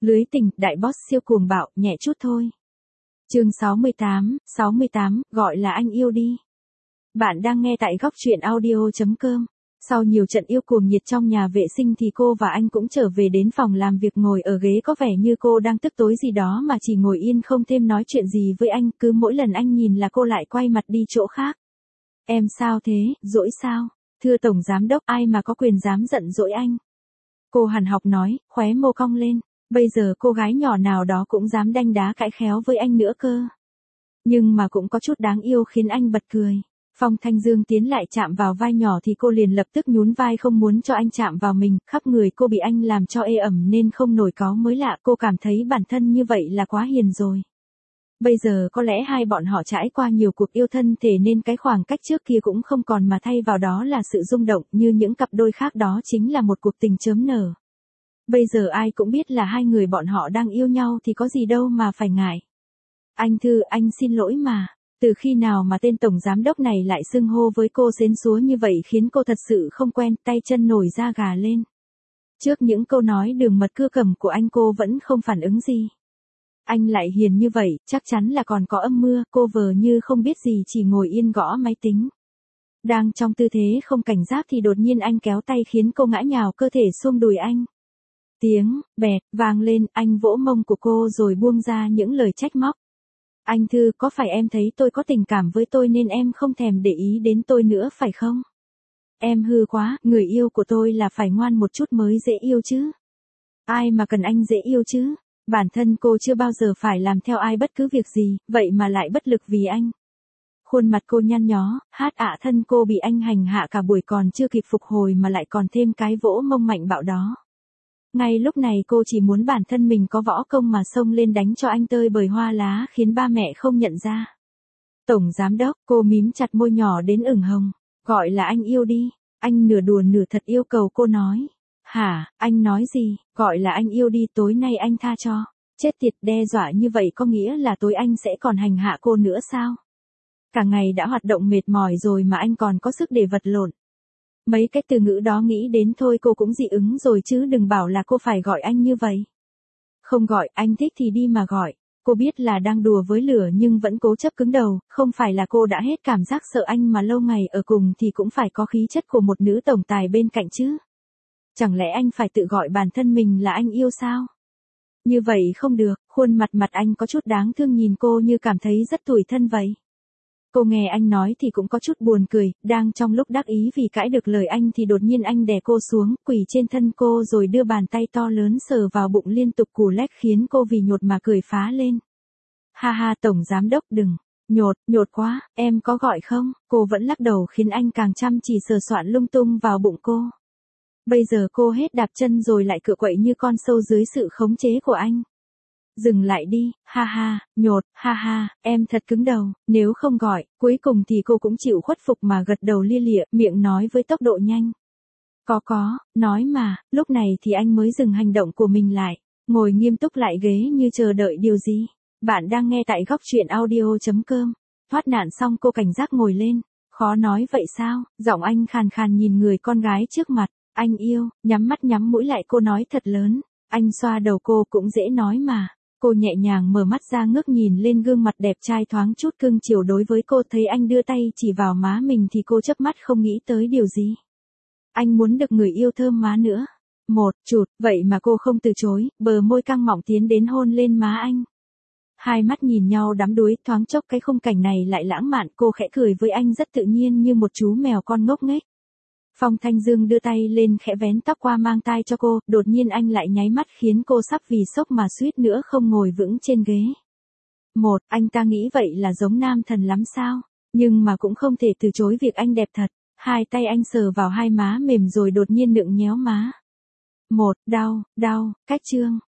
Lưới tình, đại boss siêu cuồng bạo, nhẹ chút thôi. Chương 68, gọi là anh yêu đi. Bạn đang nghe tại góc truyện audio.com. Sau nhiều trận yêu cuồng nhiệt trong nhà vệ sinh thì cô và anh cũng trở về đến phòng làm việc, ngồi ở ghế có vẻ như cô đang tức tối gì đó mà chỉ ngồi yên không thêm nói chuyện gì với anh, cứ mỗi lần anh nhìn là cô lại quay mặt đi chỗ khác. Em sao thế, dỗi sao? Thưa Tổng Giám Đốc, ai mà có quyền dám giận dỗi anh? Cô hằn học nói, khóe môi cong lên. Bây giờ cô gái nhỏ nào đó cũng dám đanh đá cãi khéo với anh nữa cơ. Nhưng mà cũng có chút đáng yêu khiến anh bật cười. Phong Thanh Dương tiến lại chạm vào vai nhỏ thì cô liền lập tức nhún vai không muốn cho anh chạm vào mình, khắp người cô bị anh làm cho ê ẩm nên không nổi cáu mới lạ, cô cảm thấy bản thân như vậy là quá hiền rồi. Bây giờ có lẽ hai bọn họ trải qua nhiều cuộc yêu thân thể nên cái khoảng cách trước kia cũng không còn mà thay vào đó là sự rung động, như những cặp đôi khác đó chính là một cuộc tình chớm nở. Bây giờ ai cũng biết là hai người bọn họ đang yêu nhau thì có gì đâu mà phải ngại. Anh Thư, anh xin lỗi mà. Từ khi nào mà tên tổng giám đốc này lại xưng hô với cô xến xúa như vậy khiến cô thật sự không quen, tay chân nổi da gà lên. Trước những câu nói đường mật cưa cẩm của anh cô vẫn không phản ứng gì. Anh lại hiền như vậy, chắc chắn là còn có âm mưu, cô vờ như không biết gì chỉ ngồi yên gõ máy tính. Đang trong tư thế không cảnh giác thì đột nhiên anh kéo tay khiến cô ngã nhào cơ thể xuống đùi anh. Tiếng bẹt vang lên, anh vỗ mông của cô rồi buông ra những lời trách móc. Anh Thư, có phải em thấy tôi có tình cảm với tôi nên em không thèm để ý đến tôi nữa phải không? Em hư quá, người yêu của tôi là phải ngoan một chút mới dễ yêu chứ. Ai mà cần anh dễ yêu chứ? Bản thân cô chưa bao giờ phải làm theo ai bất cứ việc gì, vậy mà lại bất lực vì anh. Khuôn mặt cô nhăn nhó, thân cô bị anh hành hạ cả buổi còn chưa kịp phục hồi mà lại còn thêm cái vỗ mông mạnh bạo đó. Ngay lúc này cô chỉ muốn bản thân mình có võ công mà xông lên đánh cho anh tơi bời hoa lá khiến ba mẹ không nhận ra. Tổng Giám Đốc, cô mím chặt môi nhỏ đến ửng hồng, gọi là anh yêu đi, anh nửa đùa nửa thật yêu cầu cô nói. Hả, anh nói gì, gọi là anh yêu đi tối nay anh tha cho. Chết tiệt, đe dọa như vậy có nghĩa là tối anh sẽ còn hành hạ cô nữa sao? Cả ngày đã hoạt động mệt mỏi rồi mà anh còn có sức để vật lộn. Mấy cái từ ngữ đó nghĩ đến thôi cô cũng dị ứng rồi chứ đừng bảo là cô phải gọi anh như vậy. Không gọi, anh thích thì đi mà gọi. Cô biết là đang đùa với lửa nhưng vẫn cố chấp cứng đầu, không phải là cô đã hết cảm giác sợ anh mà lâu ngày ở cùng thì cũng phải có khí chất của một nữ tổng tài bên cạnh chứ. Chẳng lẽ anh phải tự gọi bản thân mình là anh yêu sao? Như vậy không được, khuôn mặt anh có chút đáng thương nhìn cô như cảm thấy rất tủi thân vậy. Cô nghe anh nói thì cũng có chút buồn cười, đang trong lúc đắc ý vì cãi được lời anh thì đột nhiên anh đè cô xuống, quỳ trên thân cô rồi đưa bàn tay to lớn sờ vào bụng liên tục cù lách khiến cô vì nhột mà cười phá lên. Ha ha, Tổng Giám Đốc đừng, nhột quá, em có gọi không? Cô vẫn lắc đầu khiến anh càng chăm chỉ sờ soạn lung tung vào bụng cô. Bây giờ cô hết đạp chân rồi lại cựa quậy như con sâu dưới sự khống chế của anh. Dừng lại đi, ha ha, em thật cứng đầu, nếu không gọi, cuối cùng thì cô cũng chịu khuất phục mà gật đầu lia lịa, miệng nói với tốc độ nhanh. Có, nói mà, lúc này thì anh mới dừng hành động của mình lại, ngồi nghiêm túc lại ghế như chờ đợi điều gì. Bạn đang nghe tại góc truyện audio.com. Thoát nạn xong cô cảnh giác ngồi lên, khó nói vậy sao, giọng anh khàn khàn nhìn người con gái trước mặt, anh yêu, nhắm mắt nhắm mũi lại cô nói thật lớn, anh xoa đầu cô cũng dễ nói mà. Cô nhẹ nhàng mở mắt ra ngước nhìn lên gương mặt đẹp trai thoáng chút cưng chiều đối với cô, thấy anh đưa tay chỉ vào má mình thì cô chớp mắt không nghĩ tới điều gì. Anh muốn được người yêu thơm má nữa. Một chụt, vậy mà cô không từ chối, bờ môi căng mọng tiến đến hôn lên má anh. Hai mắt nhìn nhau đắm đuối, thoáng chốc cái khung cảnh này lại lãng mạn, cô khẽ cười với anh rất tự nhiên như một chú mèo con ngốc nghếch. Phong Thanh Dương đưa tay lên khẽ vén tóc qua mang tai cho cô, đột nhiên anh lại nháy mắt khiến cô sắp vì sốc mà suýt nữa không ngồi vững trên ghế. Anh ta nghĩ vậy là giống nam thần lắm sao, nhưng mà cũng không thể từ chối việc anh đẹp thật. Hai tay anh sờ vào hai má mềm rồi đột nhiên nựng nhéo má. Đau, cách chương.